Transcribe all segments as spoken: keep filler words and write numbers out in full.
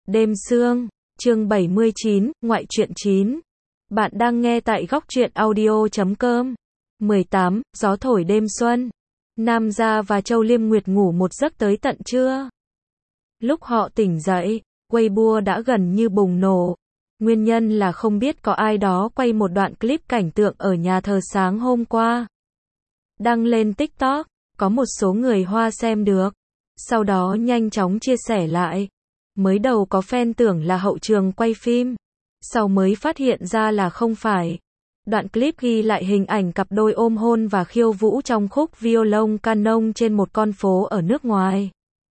Đêm sương, chương bảy mươi chín, ngoại truyện chín. Bạn đang nghe tại góc truyện audio chấm com. mười tám, gió thổi đêm xuân. Nam Gia và Châu Liêm Nguyệt ngủ một giấc tới tận trưa. Lúc họ tỉnh dậy, Weibo đã gần như bùng nổ. Nguyên nhân là không biết có ai đó quay một đoạn clip cảnh tượng ở nhà thờ sáng hôm qua. Đăng lên TikTok, có một số người Hoa xem được. Sau đó nhanh chóng chia sẻ lại. Mới đầu có fan tưởng là hậu trường quay phim. Sau mới phát hiện ra là không phải. Đoạn clip ghi lại hình ảnh cặp đôi ôm hôn và khiêu vũ trong khúc violon canon trên một con phố ở nước ngoài.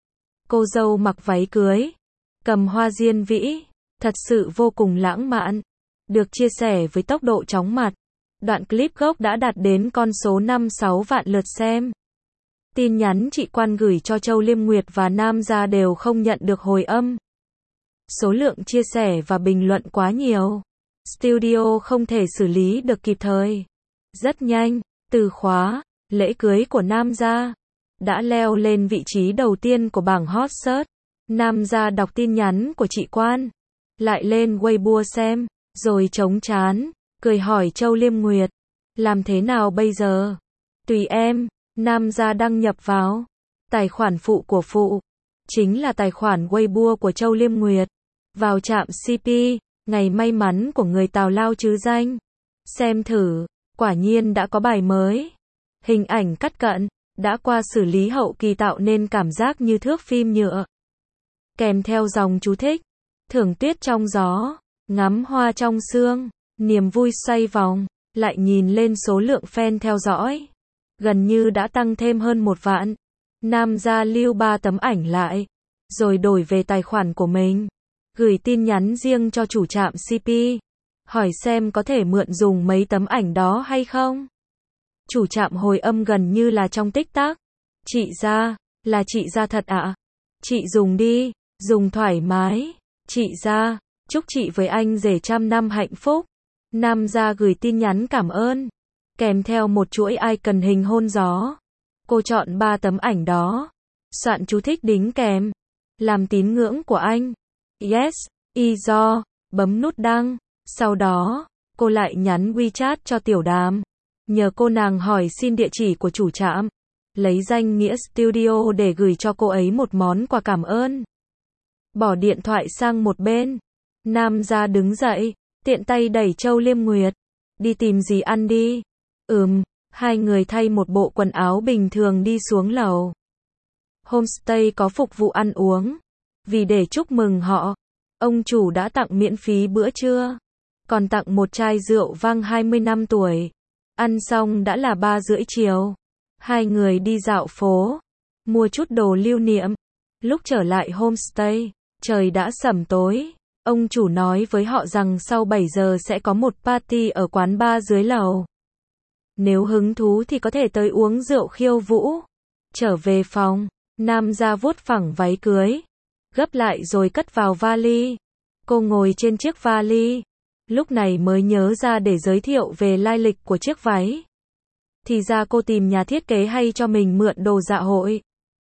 Cô dâu mặc váy cưới, cầm hoa diên vĩ, thật sự vô cùng lãng mạn. Được chia sẻ với tốc độ chóng mặt. Đoạn clip gốc đã đạt đến con số năm sáu vạn lượt xem. Tin nhắn chị Quan gửi cho Châu Liêm Nguyệt và Nam Gia đều không nhận được hồi âm. Số lượng chia sẻ và bình luận quá nhiều. Studio không thể xử lý được kịp thời. Rất nhanh, từ khóa, lễ cưới của Nam Gia đã leo lên vị trí đầu tiên của bảng hot search. Nam Gia đọc tin nhắn của chị Quan, lại lên Weibo xem, rồi chống chán, cười hỏi Châu Liêm Nguyệt, làm thế nào bây giờ? Tùy em. Nam Gia đăng nhập vào tài khoản phụ của phụ, chính là tài khoản Weibo của Châu Liêm Nguyệt. Vào chạm xê pê, ngày may mắn của người tào lao chứ danh. Xem thử, quả nhiên đã có bài mới. Hình ảnh cắt cận, đã qua xử lý hậu kỳ tạo nên cảm giác như thước phim nhựa. Kèm theo dòng chú thích, thưởng tuyết trong gió, ngắm hoa trong sương, niềm vui xoay vòng, lại nhìn lên số lượng fan theo dõi. Gần như đã tăng thêm hơn một vạn. Nam Gia lưu ba tấm ảnh lại, rồi đổi về tài khoản của mình. Gửi tin nhắn riêng cho chủ trạm xê pê. Hỏi xem có thể mượn dùng mấy tấm ảnh đó hay không. Chủ trạm hồi âm gần như là trong tích tắc. Chị Gia, là chị Gia thật ạ? À? Chị dùng đi, dùng thoải mái. Chị Gia, chúc chị với anh rể trăm năm hạnh phúc. Nam Gia gửi tin nhắn cảm ơn. Kèm theo một chuỗi icon hình hôn gió. Cô chọn ba tấm ảnh đó. Soạn chú thích đính kèm. Làm tín ngưỡng của anh. Yes, y do. Bấm nút đăng. Sau đó, cô lại nhắn WeChat cho Tiểu Đàm. Nhờ cô nàng hỏi xin địa chỉ của chủ trạm. Lấy danh nghĩa studio để gửi cho cô ấy một món quà cảm ơn. Bỏ điện thoại sang một bên. Nam Gia đứng dậy, tiện tay đẩy Châu Liêm Nguyệt. Đi tìm gì ăn đi. Ừm, hai người thay một bộ quần áo bình thường đi xuống lầu. Homestay có phục vụ ăn uống. Vì để chúc mừng họ, ông chủ đã tặng miễn phí bữa trưa. Còn tặng một chai rượu vang hai mươi năm tuổi. Ăn xong đã là ba rưỡi chiều. Hai người đi dạo phố, mua chút đồ lưu niệm. Lúc trở lại homestay, trời đã sẩm tối. Ông chủ nói với họ rằng sau bảy giờ sẽ có một party ở quán bar dưới lầu. Nếu hứng thú thì có thể tới uống rượu khiêu vũ. Trở về phòng, Nam Gia vuốt phẳng váy cưới, gấp lại rồi cất vào vali. Cô ngồi trên chiếc vali, lúc này mới nhớ ra để giới thiệu về lai lịch của chiếc váy. Thì ra cô tìm nhà thiết kế hay cho mình mượn đồ dạ hội.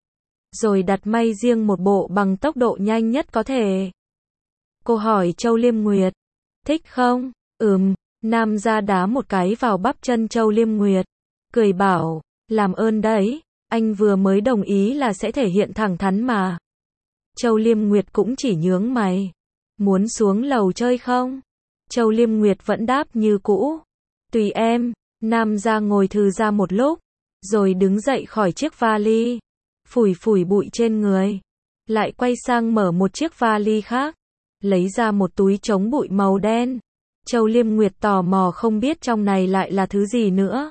Rồi đặt may riêng một bộ bằng tốc độ nhanh nhất có thể. Cô hỏi Châu Liêm Nguyệt, thích không? Ừm. Nam Gia đá một cái vào bắp chân Châu Liêm Nguyệt. Cười bảo, làm ơn đấy, anh vừa mới đồng ý là sẽ thể hiện thẳng thắn mà. Châu Liêm Nguyệt cũng chỉ nhướng mày. Muốn xuống lầu chơi không? Châu Liêm Nguyệt vẫn đáp như cũ. Tùy em. Nam Gia ngồi thư ra một lúc, rồi đứng dậy khỏi chiếc vali. Phủi phủi bụi trên người. Lại quay sang mở một chiếc vali khác. Lấy ra một túi chống bụi màu đen. Châu Liêm Nguyệt tò mò không biết trong này lại là thứ gì nữa.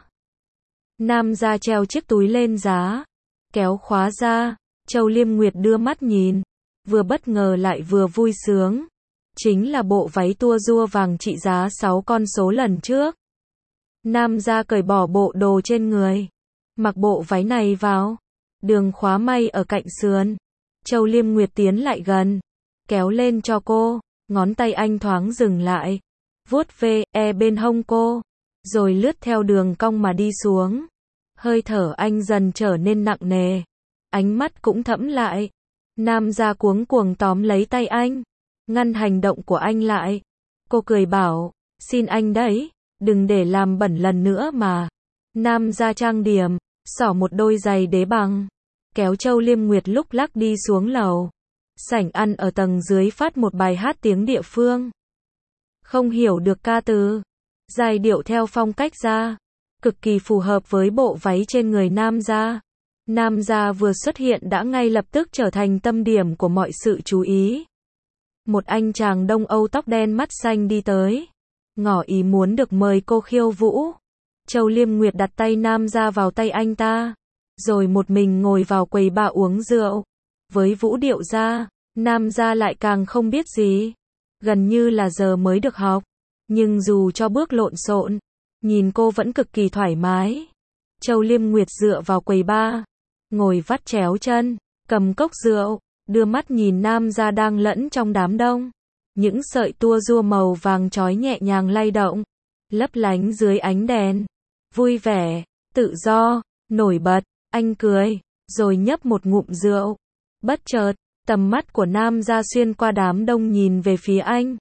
Nam Gia treo chiếc túi lên giá, kéo khóa ra. Châu Liêm Nguyệt đưa mắt nhìn, vừa bất ngờ lại vừa vui sướng. Chính là bộ váy tua rua vàng trị giá sáu con số lần trước. Nam Gia cởi bỏ bộ đồ trên người, mặc bộ váy này vào. Đường khóa may ở cạnh sườn. Châu Liêm Nguyệt tiến lại gần, kéo lên cho cô. Ngón tay anh thoáng dừng lại, vuốt ve e bên hông cô, rồi lướt theo đường cong mà đi xuống. Hơi thở anh dần trở nên nặng nề, ánh mắt cũng thẫm lại. Nam Gia cuống cuồng tóm lấy tay anh, ngăn hành động của anh lại. Cô cười bảo, xin anh đấy, đừng để làm bẩn lần nữa mà. Nam gia trang điểm, xỏ một đôi giày đế bằng, kéo Châu Liêm Nguyệt lúc lắc đi xuống lầu. Sảnh ăn ở tầng dưới phát một bài hát tiếng địa phương. Không hiểu được ca từ, giai điệu theo phong cách gia, cực kỳ phù hợp với bộ váy trên người nam gia. Nam gia vừa xuất hiện đã ngay lập tức trở thành tâm điểm của mọi sự chú ý. Một anh chàng Đông Âu tóc đen mắt xanh đi tới, ngỏ ý muốn được mời cô khiêu vũ. Châu Liêm Nguyệt đặt tay nam gia vào tay anh ta, rồi một mình ngồi vào quầy bar uống rượu. Với vũ điệu gia, nam gia lại càng không biết gì, gần như là giờ mới được học. Nhưng dù cho bước lộn xộn, nhìn cô vẫn cực kỳ thoải mái. Châu Liêm Nguyệt dựa vào quầy bar, ngồi vắt chéo chân, cầm cốc rượu, đưa mắt nhìn nam gia đang lẫn trong đám đông. Những sợi tua rua màu vàng chói nhẹ nhàng lay động, lấp lánh dưới ánh đèn. Vui vẻ, tự do, nổi bật, anh cười, rồi nhấp một ngụm rượu. Bất chợt, tầm mắt của nam gia xuyên qua đám đông nhìn về phía anh.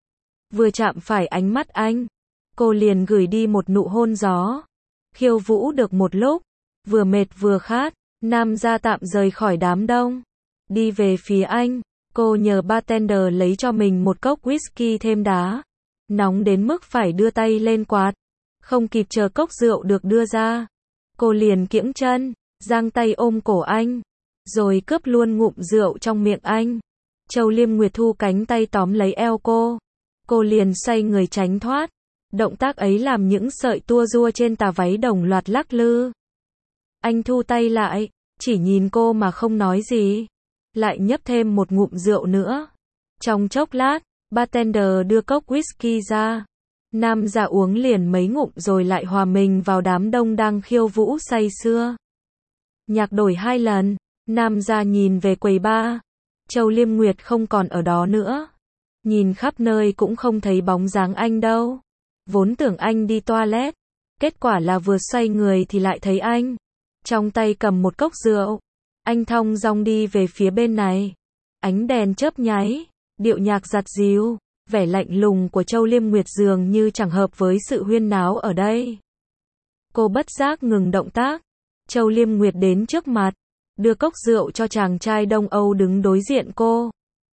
Vừa chạm phải ánh mắt anh, cô liền gửi đi một nụ hôn gió. Khiêu vũ được một lúc, vừa mệt vừa khát, nam gia tạm rời khỏi đám đông. Đi về phía anh, cô nhờ bartender lấy cho mình một cốc whisky thêm đá. Nóng đến mức phải đưa tay lên quạt. Không kịp chờ cốc rượu được đưa ra, cô liền kiễng chân, giang tay ôm cổ anh, rồi cướp luôn ngụm rượu trong miệng anh. Châu Liêm Nguyệt thu cánh tay tóm lấy eo cô. Cô liền xoay người tránh thoát. Động tác ấy làm những sợi tua rua trên tà váy đồng loạt lắc lư. Anh thu tay lại, chỉ nhìn cô mà không nói gì. Lại nhấp thêm một ngụm rượu nữa. Trong chốc lát, bartender đưa cốc whisky ra. Nam gia uống liền mấy ngụm rồi lại hòa mình vào đám đông đang khiêu vũ say sưa. Nhạc đổi hai lần, nam gia nhìn về quầy bar. Châu Liêm Nguyệt không còn ở đó nữa. Nhìn khắp nơi cũng không thấy bóng dáng anh đâu. Vốn tưởng anh đi toilet, kết quả là vừa xoay người thì lại thấy anh. Trong tay cầm một cốc rượu. Anh thong dong đi về phía bên này. Ánh đèn chớp nháy, điệu nhạc giặt dịu. Vẻ lạnh lùng của Châu Liêm Nguyệt dường như chẳng hợp với sự huyên náo ở đây. Cô bất giác ngừng động tác. Châu Liêm Nguyệt đến trước mặt, đưa cốc rượu cho chàng trai Đông Âu đứng đối diện cô.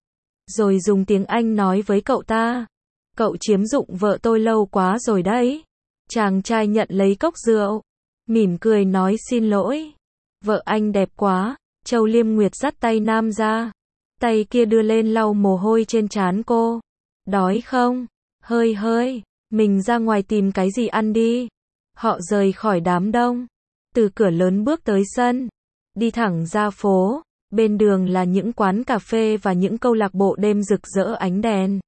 Rồi dùng tiếng Anh nói với cậu ta. Cậu chiếm dụng vợ tôi lâu quá rồi đấy. Chàng trai nhận lấy cốc rượu, mỉm cười nói xin lỗi. Vợ anh đẹp quá. Châu Liêm Nguyệt dắt tay nam ra. Tay kia đưa lên lau mồ hôi trên trán cô. Đói không? Hơi hơi, mình ra ngoài tìm cái gì ăn đi. Họ rời khỏi đám đông. Từ cửa lớn bước tới sân. Đi thẳng ra phố. Bên đường là những quán cà phê và những câu lạc bộ đêm rực rỡ ánh đèn.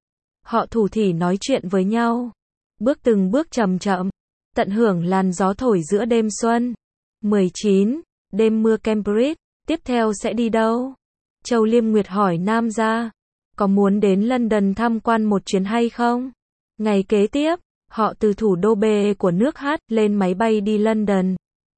Họ thủ thỉ nói chuyện với nhau. Bước từng bước chậm chậm. Tận hưởng làn gió thổi giữa đêm xuân. mười chín. Đêm mưa Cambridge. Tiếp theo sẽ đi đâu? Châu Liêm Nguyệt hỏi nam gia. Có muốn đến London tham quan một chuyến hay không? Ngày kế tiếp, họ từ thủ đô B của nước Hát lên máy bay đi London.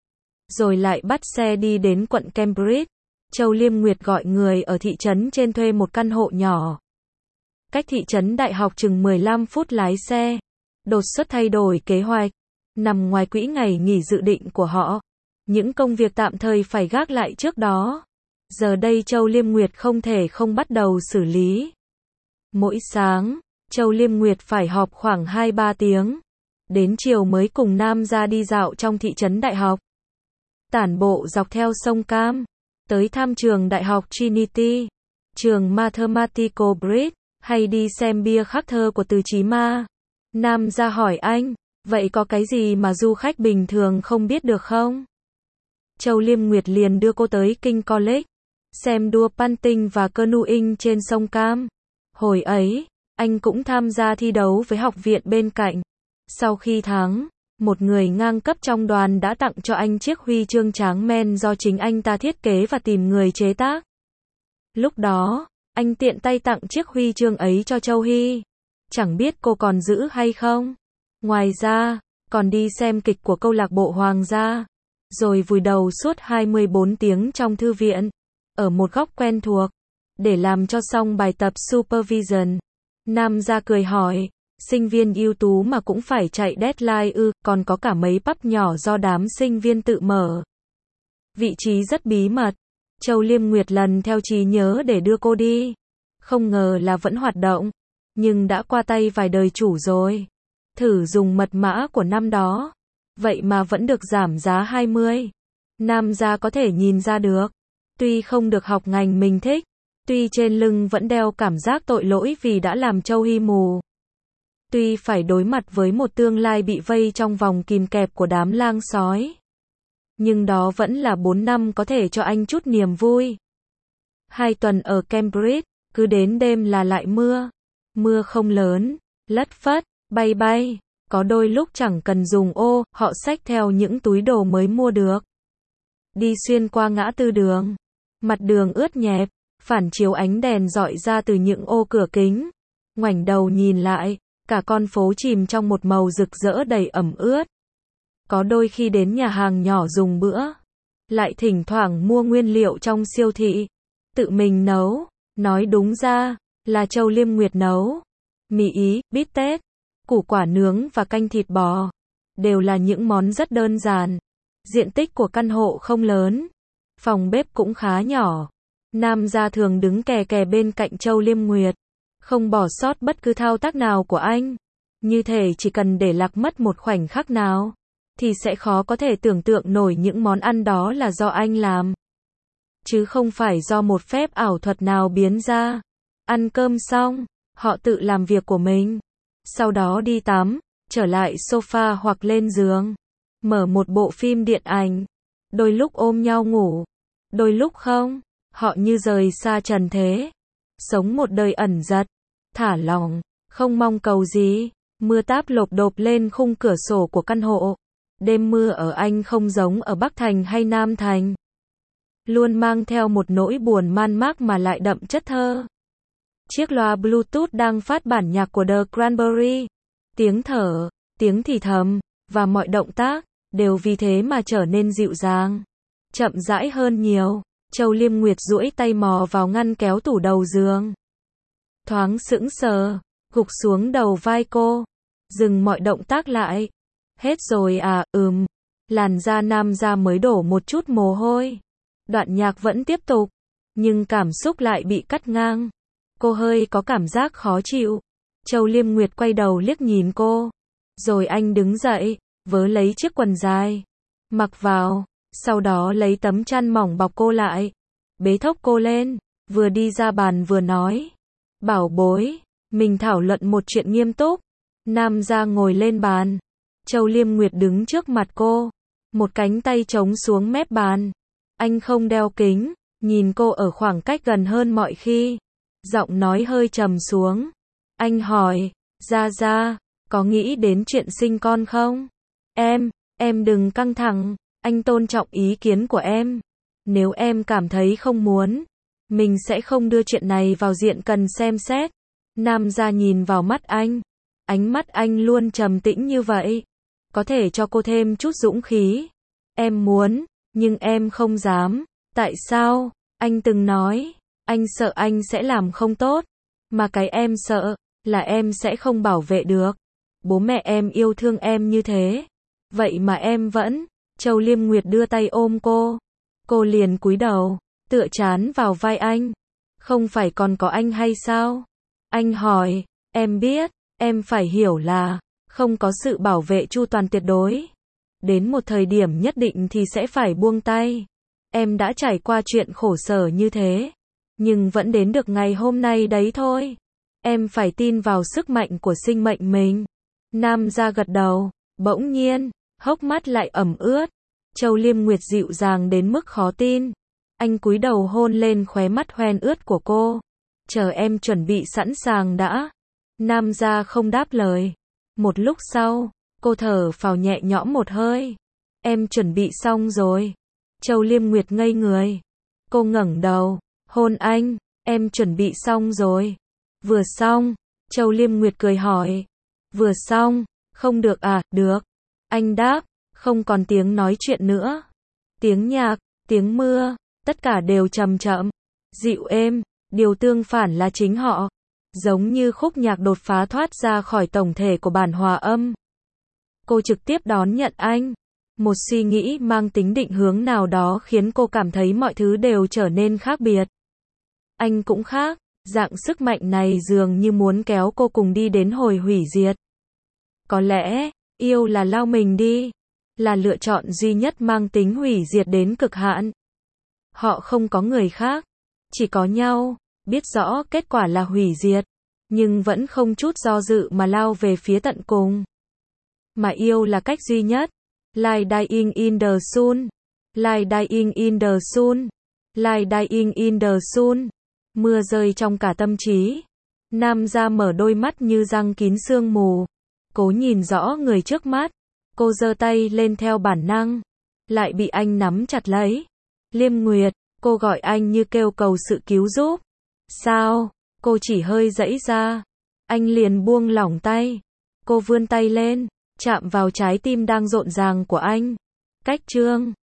Rồi lại bắt xe đi đến quận Cambridge. Châu Liêm Nguyệt gọi người ở thị trấn trên thuê một căn hộ nhỏ. Cách thị trấn đại học chừng mười lăm phút lái xe. Đột xuất thay đổi kế hoạch. Nằm ngoài quỹ ngày nghỉ dự định của họ. Những công việc tạm thời phải gác lại trước đó. Giờ đây Châu Liêm Nguyệt không thể không bắt đầu xử lý. Mỗi sáng, Châu Liêm Nguyệt phải họp khoảng hai ba tiếng. Đến chiều mới cùng nam gia đi dạo trong thị trấn đại học. Tản bộ dọc theo sông Cam. Tới thăm trường đại học Trinity. Trường Mathematical Bridge. Hay đi xem bia khắc thơ của Từ Chí Ma. Nam gia hỏi anh, vậy có cái gì mà du khách bình thường không biết được không? Châu Liêm Nguyệt liền đưa cô tới King College. Xem đua punting và canoeing trên sông Cam. Hồi ấy, anh cũng tham gia thi đấu với học viện bên cạnh. Sau khi thắng, một người ngang cấp trong đoàn đã tặng cho anh chiếc huy chương tráng men do chính anh ta thiết kế và tìm người chế tác. Lúc đó, anh tiện tay tặng chiếc huy chương ấy cho Châu Hy. Chẳng biết cô còn giữ hay không. Ngoài ra, còn đi xem kịch của câu lạc bộ Hoàng gia. Rồi vùi đầu suốt hai mươi bốn tiếng trong thư viện. Ở một góc quen thuộc. để làm cho xong bài tập supervision. Nam gia cười hỏi, sinh viên ưu tú mà cũng phải chạy deadline ư, còn có cả mấy pub nhỏ do đám sinh viên tự mở. Vị trí rất bí mật. Châu Liêm Nguyệt lần theo trí nhớ để đưa cô đi. Không ngờ là vẫn hoạt động, nhưng đã qua tay vài đời chủ rồi. Thử dùng mật mã của năm đó, vậy mà vẫn được giảm giá hai mươi. Nam gia có thể nhìn ra được. Tuy không được học ngành mình thích, tuy trên lưng vẫn đeo cảm giác tội lỗi vì đã làm Châu Hy mù. Tuy phải đối mặt với một tương lai bị vây trong vòng kìm kẹp của đám lang sói. Nhưng đó vẫn là bốn năm có thể cho anh chút niềm vui. Hai tuần ở Cambridge, cứ đến đêm là lại mưa. Mưa không lớn, lất phất, bay bay. Có đôi lúc chẳng cần dùng ô, họ xách theo những túi đồ mới mua được. Đi xuyên qua ngã tư đường. Mặt đường ướt nhẹp, phản chiếu ánh đèn rọi ra từ những ô cửa kính. Ngoảnh đầu nhìn lại, cả con phố chìm trong một màu rực rỡ đầy ẩm ướt. Có đôi khi đến nhà hàng nhỏ dùng bữa, lại thỉnh thoảng mua nguyên liệu trong siêu thị, tự mình nấu, nói đúng ra, là Châu Liêm Nguyệt nấu. Mì Ý, bít tết, củ quả nướng và canh thịt bò, đều là những món rất đơn giản. Diện tích của căn hộ không lớn, phòng bếp cũng khá nhỏ. Nam gia thường đứng kè kè bên cạnh Châu Liêm Nguyệt, không bỏ sót bất cứ thao tác nào của anh. Như thể chỉ cần để lạc mất một khoảnh khắc nào, thì sẽ khó có thể tưởng tượng nổi những món ăn đó là do anh làm. Chứ không phải do một phép ảo thuật nào biến ra. Ăn cơm xong, họ tự làm việc của mình. Sau đó đi tắm, trở lại sofa hoặc lên giường. Mở một bộ phim điện ảnh. Đôi lúc ôm nhau ngủ. Đôi lúc không. Họ như rời xa trần thế. Sống một đời ẩn dật. Thả lỏng. Không mong cầu gì. Mưa táp lộp độp lên khung cửa sổ của căn hộ. Đêm mưa ở Anh không giống ở Bắc Thành hay Nam Thành. Luôn mang theo một nỗi buồn man mác mà lại đậm chất thơ. Chiếc loa Bluetooth đang phát bản nhạc của The Cranberries. Tiếng thở, tiếng thì thầm, và mọi động tác, đều vì thế mà trở nên dịu dàng. Chậm rãi hơn nhiều. Châu Liêm Nguyệt duỗi tay mò vào ngăn kéo tủ đầu giường. Thoáng sững sờ, gục xuống đầu vai cô. Dừng mọi động tác lại. Hết rồi à, ừm. Làn da nam gia mới đổ một chút mồ hôi. Đoạn nhạc vẫn tiếp tục, nhưng cảm xúc lại bị cắt ngang. Cô hơi có cảm giác khó chịu. Châu Liêm Nguyệt quay đầu liếc nhìn cô. Rồi anh đứng dậy, vớ lấy chiếc quần dài, mặc vào, sau đó lấy tấm chăn mỏng bọc cô lại. Bế thốc cô lên, vừa đi ra bàn vừa nói. Bảo bối, mình thảo luận một chuyện nghiêm túc. Nam gia ngồi lên bàn. Châu Liêm Nguyệt đứng trước mặt cô. Một cánh tay chống xuống mép bàn. Anh không đeo kính, nhìn cô ở khoảng cách gần hơn mọi khi. Giọng nói hơi trầm xuống. Anh hỏi, Gia Gia, có nghĩ đến chuyện sinh con không? Em, em đừng căng thẳng, anh tôn trọng ý kiến của em. Nếu em cảm thấy không muốn, mình sẽ không đưa chuyện này vào diện cần xem xét. Nam gia nhìn vào mắt anh. Ánh mắt anh luôn trầm tĩnh như vậy. Có thể cho cô thêm chút dũng khí. Em muốn, nhưng em không dám. Tại sao? Anh từng nói, anh sợ anh sẽ làm không tốt. Mà cái em sợ, là em sẽ không bảo vệ được. Bố mẹ em yêu thương em như thế. Vậy mà em vẫn. Châu Liêm Nguyệt đưa tay ôm cô. Cô liền cúi đầu, tựa trán vào vai anh. Không phải còn có anh hay sao? Anh hỏi, em biết, em phải hiểu là, không có sự bảo vệ chu toàn tuyệt đối. Đến một thời điểm nhất định thì sẽ phải buông tay. Em đã trải qua chuyện khổ sở như thế. Nhưng vẫn đến được ngày hôm nay đấy thôi. Em phải tin vào sức mạnh của sinh mệnh mình. Nam gia gật đầu, bỗng nhiên, hốc mắt lại ẩm ướt. Châu Liêm Nguyệt dịu dàng đến mức khó tin. Anh cúi đầu hôn lên khóe mắt hoen ướt của cô. Chờ em chuẩn bị sẵn sàng đã. Nam gia không đáp lời. Một lúc sau, cô thở phào nhẹ nhõm một hơi. Em chuẩn bị xong rồi. Châu Liêm Nguyệt ngây người. Cô ngẩng đầu, hôn anh, em chuẩn bị xong rồi. Vừa xong, Châu Liêm Nguyệt cười hỏi. Vừa xong, không được à, được. Anh đáp, không còn tiếng nói chuyện nữa. Tiếng nhạc, tiếng mưa, tất cả đều chậm chậm, dịu êm, Điều tương phản là chính họ. Giống như khúc nhạc đột phá thoát ra khỏi tổng thể của bản hòa âm. Cô trực tiếp đón nhận anh. Một suy nghĩ mang tính định hướng nào đó khiến cô cảm thấy mọi thứ đều trở nên khác biệt. Anh cũng khác. Dạng sức mạnh này dường như muốn kéo cô cùng đi đến hồi hủy diệt. Có lẽ, yêu là lao mình đi. Là lựa chọn duy nhất mang tính hủy diệt đến cực hạn. Họ không có người khác. Chỉ có nhau. Biết rõ kết quả là hủy diệt. Nhưng vẫn không chút do dự mà lao về phía tận cùng. Mà yêu là cách duy nhất. Like dying in the sun. Like dying in the sun. Like dying in the sun. Mưa rơi trong cả tâm trí. Nam gia mở đôi mắt như răng kín sương mù. Cố nhìn rõ người trước mắt. Cô giơ tay lên theo bản năng. Lại bị anh nắm chặt lấy. Liêm Nguyệt, cô gọi anh như kêu cầu sự cứu giúp. Sao? Cô chỉ hơi giãy ra. Anh liền buông lỏng tay. Cô vươn tay lên, chạm vào trái tim đang rộn ràng của anh. Cách chương